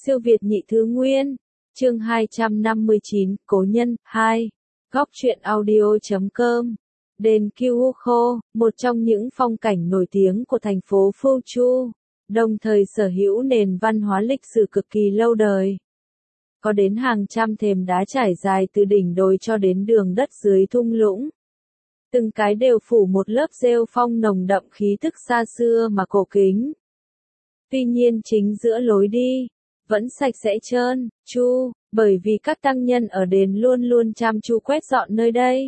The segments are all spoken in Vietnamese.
Siêu Việt nhị thứ nguyên, chương 259, Cố nhân, 2, Góc truyện audio.com. Đền Kyūhō, một trong những phong cảnh nổi tiếng của thành phố Fuchu, đồng thời sở hữu nền văn hóa lịch sử cực kỳ lâu đời. Có đến hàng trăm thềm đá trải dài từ đỉnh đồi cho đến đường đất dưới thung lũng. Từng cái đều phủ một lớp rêu phong nồng đậm khí thức xa xưa mà cổ kính. Tuy nhiên chính giữa lối đi, vẫn sạch sẽ trơn tru, bởi vì các tăng nhân ở đền luôn luôn chăm chú quét dọn nơi đây.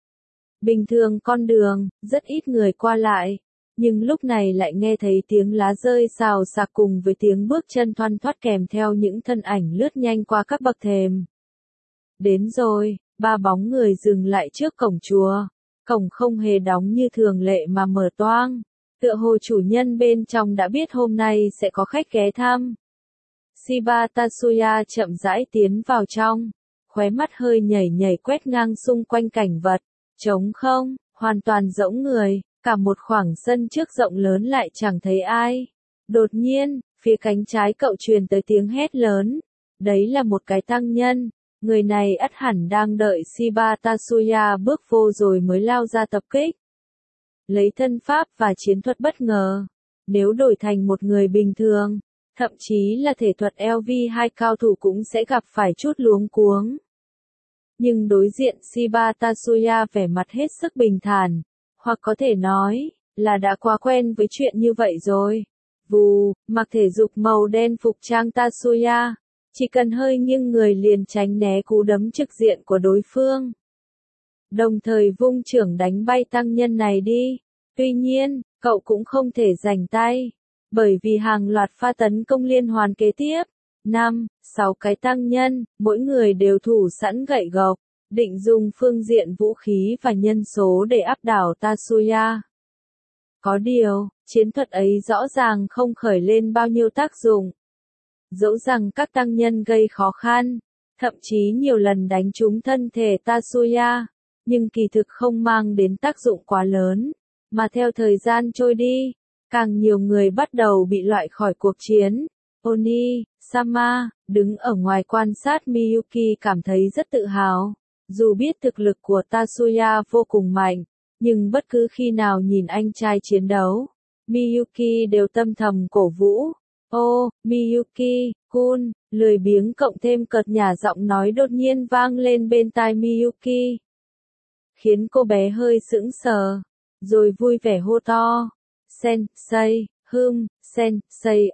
Bình thường con đường, rất ít người qua lại, nhưng lúc này lại nghe thấy tiếng lá rơi xào xạc cùng với tiếng bước chân thoăn thoắt kèm theo những thân ảnh lướt nhanh qua các bậc thềm. Đến rồi, ba bóng người dừng lại trước cổng chùa. Cổng không hề đóng như thường lệ mà mở toang. Tựa hồ chủ nhân bên trong đã biết hôm nay sẽ có khách ghé thăm. Shiba Tatsuya chậm rãi tiến vào trong, khóe mắt hơi nhảy nhảy quét ngang xung quanh cảnh vật, trống không, hoàn toàn rỗng người, cả một khoảng sân trước rộng lớn lại chẳng thấy ai. Đột nhiên, phía cánh trái cậu truyền tới tiếng hét lớn, đấy là một cái tăng nhân, người này ắt hẳn đang đợi Shiba Tatsuya bước vô rồi mới lao ra tập kích. Lấy thân pháp và chiến thuật bất ngờ, nếu đổi thành một người bình thường, thậm chí là thể thuật LV2 cao thủ cũng sẽ gặp phải chút luống cuống. Nhưng đối diện Shiba Tatsuya vẻ mặt hết sức bình thản, hoặc có thể nói là đã quá quen với chuyện như vậy rồi. Vù, mặc thể dục màu đen phục trang Tatsuya, chỉ cần hơi nghiêng người liền tránh né cú đấm trực diện của đối phương. Đồng thời vung chưởng đánh bay tăng nhân này đi. Tuy nhiên, cậu cũng không thể giành tay, bởi vì hàng loạt pha tấn công liên hoàn kế tiếp. 5, 6 cái tăng nhân, mỗi người đều thủ sẵn gậy gộc, định dùng phương diện vũ khí và nhân số để áp đảo Tatsuya. Có điều, chiến thuật ấy rõ ràng không khởi lên bao nhiêu tác dụng. Dẫu rằng các tăng nhân gây khó khăn, thậm chí nhiều lần đánh trúng thân thể Tatsuya, nhưng kỳ thực không mang đến tác dụng quá lớn, mà theo thời gian trôi đi, càng nhiều người bắt đầu bị loại khỏi cuộc chiến. Oni Sama, đứng ở ngoài quan sát Miyuki cảm thấy rất tự hào. Dù biết thực lực của Tatsuya vô cùng mạnh, nhưng bất cứ khi nào nhìn anh trai chiến đấu, Miyuki đều tâm thầm cổ vũ. Ô, Miyuki-kun, lười biếng cộng thêm cợt nhả giọng nói đột nhiên vang lên bên tai Miyuki. Khiến cô bé hơi sững sờ, rồi vui vẻ hô to. Sensei, Sensei,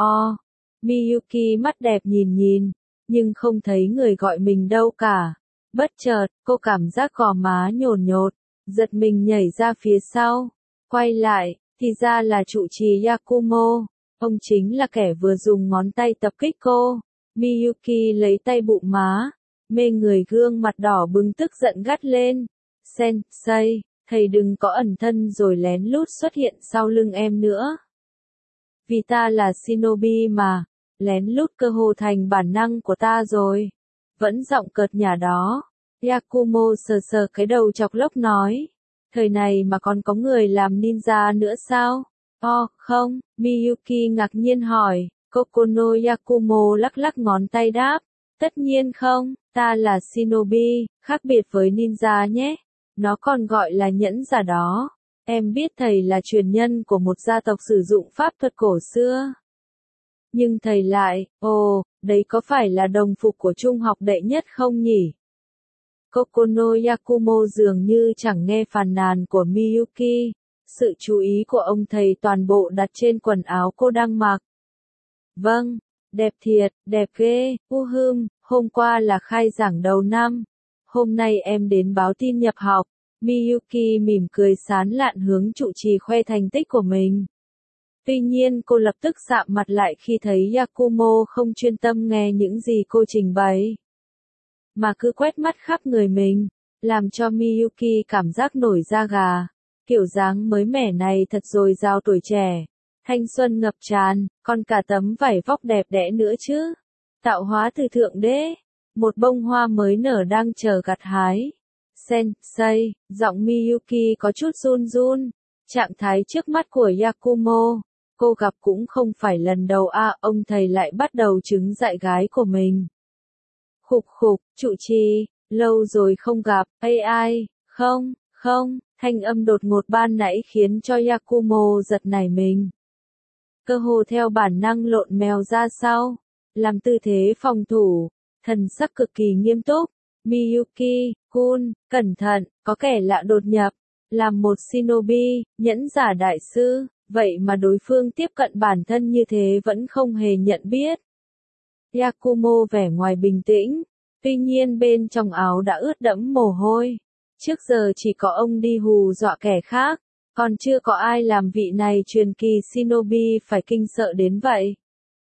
Miyuki mắt đẹp nhìn, nhưng không thấy người gọi mình đâu cả. Bất chợt, cô cảm giác gò má nhổn nhột, giật mình nhảy ra phía sau. Quay lại, thì ra là trụ trì Yakumo. Ông chính là kẻ vừa dùng ngón tay tập kích cô. Miyuki lấy tay bụm má, mê người gương mặt đỏ bừng tức giận gắt lên. Sensei, thầy đừng có ẩn thân rồi lén lút xuất hiện sau lưng em nữa. Vì ta là shinobi mà, lén lút cơ hồ thành bản năng của ta rồi. Vẫn giọng cợt nhả đó, Yakumo sờ sờ cái đầu chọc lốc nói. Thời này mà còn có người làm ninja nữa sao? Không, Miyuki ngạc nhiên hỏi. Kokono Yakumo lắc lắc ngón tay đáp. Tất nhiên không, ta là shinobi, khác biệt với ninja nhé. Nó còn gọi là nhẫn giả đó. Em biết thầy là truyền nhân của một gia tộc sử dụng pháp thuật cổ xưa. Nhưng thầy lại, đấy có phải là đồng phục của trung học đệ nhất không nhỉ? Kokono Yakumo dường như chẳng nghe phàn nàn của Miyuki. Sự chú ý của ông thầy toàn bộ đặt trên quần áo cô đang mặc. Vâng, đẹp thiệt, đẹp ghê, hôm qua là khai giảng đầu năm. Hôm nay em đến báo tin nhập học. Miyuki mỉm cười sán lạn hướng trụ trì khoe thành tích của mình. Tuy nhiên cô lập tức sạm mặt lại khi thấy Yakumo không chuyên tâm nghe những gì cô trình bày, mà cứ quét mắt khắp người mình, làm cho Miyuki cảm giác nổi da gà. Kiểu dáng mới mẻ này thật dồi dào tuổi trẻ, thanh xuân ngập tràn, còn cả tấm vải vóc đẹp đẽ nữa chứ. Tạo hóa từ thượng đế, một bông hoa mới nở đang chờ gặt hái. Sensei, giọng Miyuki có chút run run. Trạng thái trước mắt của Yakumo, cô gặp cũng không phải lần đầu ông thầy lại bắt đầu trứng dại gái của mình. Khục khục, trụ trì, lâu rồi không gặp, ai, không, thanh âm đột ngột ban nãy khiến cho Yakumo giật nảy mình. Cơ hồ theo bản năng lộn mèo ra sau, làm tư thế phòng thủ, thần sắc cực kỳ nghiêm túc. Miyuki-kun, cẩn thận, có kẻ lạ đột nhập, làm một shinobi, nhẫn giả đại sư, vậy mà đối phương tiếp cận bản thân như thế vẫn không hề nhận biết. Yakumo vẻ ngoài bình tĩnh, tuy nhiên bên trong áo đã ướt đẫm mồ hôi. Trước giờ chỉ có ông đi hù dọa kẻ khác, còn chưa có ai làm vị này truyền kỳ shinobi phải kinh sợ đến vậy.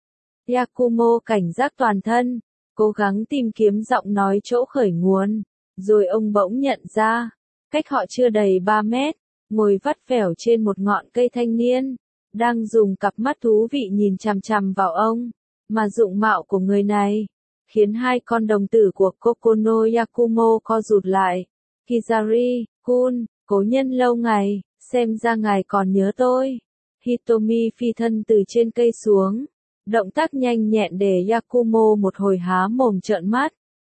Yakumo cảnh giác toàn thân, cố gắng tìm kiếm giọng nói chỗ khởi nguồn, rồi ông bỗng nhận ra, cách họ chưa đầy 3 mét, ngồi vắt vẻo trên một ngọn cây thanh niên, đang dùng cặp mắt thú vị nhìn chằm chằm vào ông, mà dụng mạo của người này, khiến hai con đồng tử của Kokono Yakumo co rụt lại. Kizari-kun, cố nhân lâu ngày, xem ra ngài còn nhớ tôi. Hitomi phi thân từ trên cây xuống, động tác nhanh nhẹn để Yakumo một hồi há mồm trợn mắt.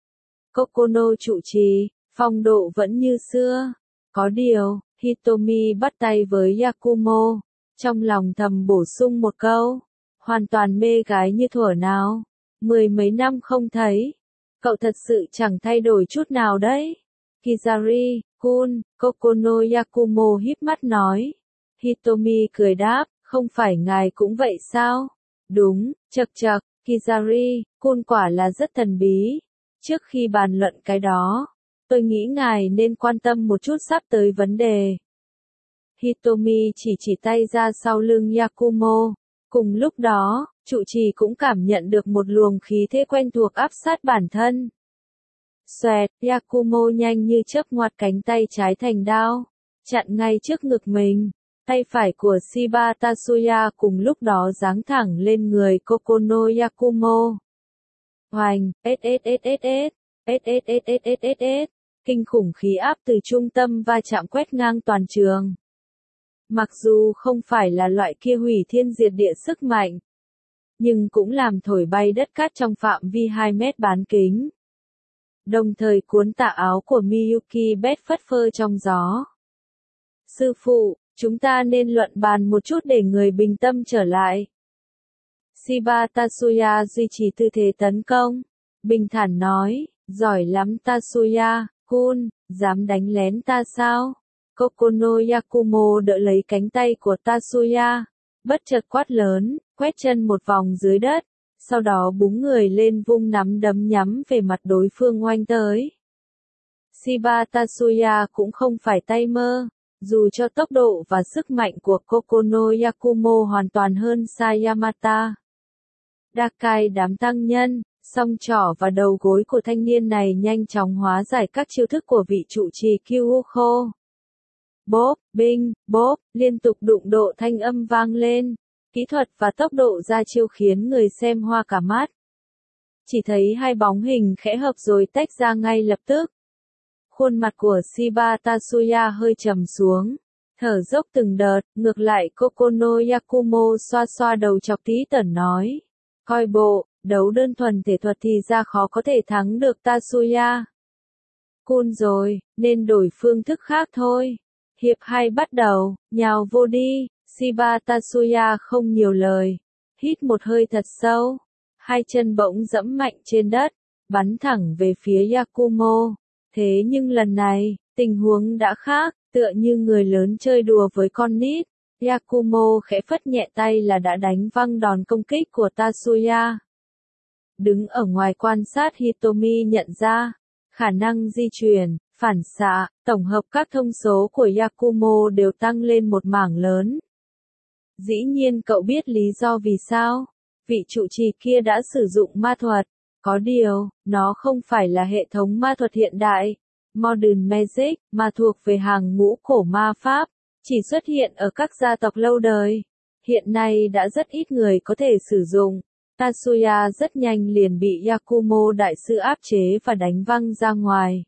Kokono trụ trì, phong độ vẫn như xưa. Có điều, Hitomi bắt tay với Yakumo, trong lòng thầm bổ sung một câu, hoàn toàn mê gái như thuở nào. 10 mấy năm không thấy, cậu thật sự chẳng thay đổi chút nào đấy. Kizari-kun, Kokono Yakumo híp mắt nói. Hitomi cười đáp, không phải ngài cũng vậy sao? Đúng, chậc chậc, Kizari-kun quả là rất thần bí. Trước khi bàn luận cái đó, tôi nghĩ ngài nên quan tâm một chút sắp tới vấn đề. Hitomi chỉ tay ra sau lưng Yakumo. Cùng lúc đó, trụ trì cũng cảm nhận được một luồng khí thế quen thuộc áp sát bản thân. Xoẹt, Yakumo nhanh như chớp ngoặt cánh tay trái thành đao, chặn ngay trước ngực mình. Tay phải của Shiba Tatsuya cùng lúc đó giáng thẳng lên người Kokono Yakumo. Hoành, kinh khủng khí áp từ trung tâm va chạm quét ngang toàn trường. Mặc dù không phải là loại kia hủy thiên diệt địa sức mạnh, nhưng cũng làm thổi bay đất cát trong phạm vi 2 mét bán kính. Đồng thời cuốn tà áo của Miyuki bét phất phơ trong gió. Sư phụ, chúng ta nên luận bàn một chút để người bình tâm trở lại. Shiba Tatsuya duy trì tư thế tấn công, bình thản nói, giỏi lắm Tatsuya-kun, dám đánh lén ta sao? Kokono Yakumo đỡ lấy cánh tay của Tatsuya, bất chợt quát lớn, quét chân một vòng dưới đất, sau đó búng người lên vung nắm đấm nhắm về mặt đối phương oanh tới. Shiba Tatsuya cũng không phải tay mơ, dù cho tốc độ và sức mạnh của Kokono Yakumo hoàn toàn hơn xa Yamata. Dakai đám tăng nhân, song trỏ và đầu gối của thanh niên này nhanh chóng hóa giải các chiêu thức của vị trụ trì Kyuuko. Bốp, binh, bốp, liên tục đụng độ thanh âm vang lên. Kỹ thuật và tốc độ ra chiêu khiến người xem hoa cả mắt. Chỉ thấy hai bóng hình khẽ hợp rồi tách ra ngay lập tức. Khuôn mặt của Shiba Tatsuya hơi trầm xuống, thở dốc từng đợt, ngược lại Kokono Yakumo xoa xoa đầu chọc tí tởn nói. Coi bộ, đấu đơn thuần thể thuật thì ra khó có thể thắng được Tatsuya. Kun rồi, nên đổi phương thức khác thôi. Hiệp 2 bắt đầu, nhào vô đi. Shiba Tatsuya không nhiều lời, hít một hơi thật sâu, hai chân bỗng dẫm mạnh trên đất, bắn thẳng về phía Yakumo. Thế nhưng lần này, tình huống đã khác, tựa như người lớn chơi đùa với con nít. Yakumo khẽ phất nhẹ tay là đã đánh văng đòn công kích của Tatsuya. Đứng ở ngoài quan sát Hitomi nhận ra, khả năng di chuyển, phản xạ, tổng hợp các thông số của Yakumo đều tăng lên một mảng lớn. Dĩ nhiên cậu biết lý do vì sao, vị trụ trì kia đã sử dụng ma thuật, có điều, nó không phải là hệ thống ma thuật hiện đại, Modern Magic, mà thuộc về hàng ngũ cổ ma pháp, chỉ xuất hiện ở các gia tộc lâu đời. Hiện nay đã rất ít người có thể sử dụng. Tatsuya rất nhanh liền bị Yakumo đại sư áp chế và đánh văng ra ngoài.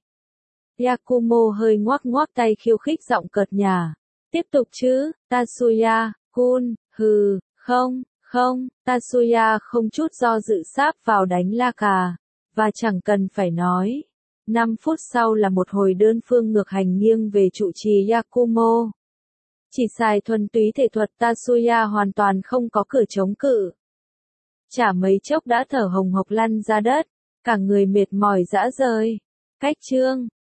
Yakumo hơi ngoắc ngoắc tay khiêu khích giọng cợt nhả. Tiếp tục chứ, Tatsuya, kun, hừ, Không, không, Tatsuya không chút do dự sáp vào đánh la cà. Và chẳng cần phải nói. 5 phút sau là một hồi đơn phương ngược hành nghiêng về trụ trì Yakumo. Chỉ xài thuần túy thể thuật Tatsuya hoàn toàn không có cửa chống cự. Chả mấy chốc đã thở hồng hộc lăn ra đất, cả người mệt mỏi rã rời. Cách chương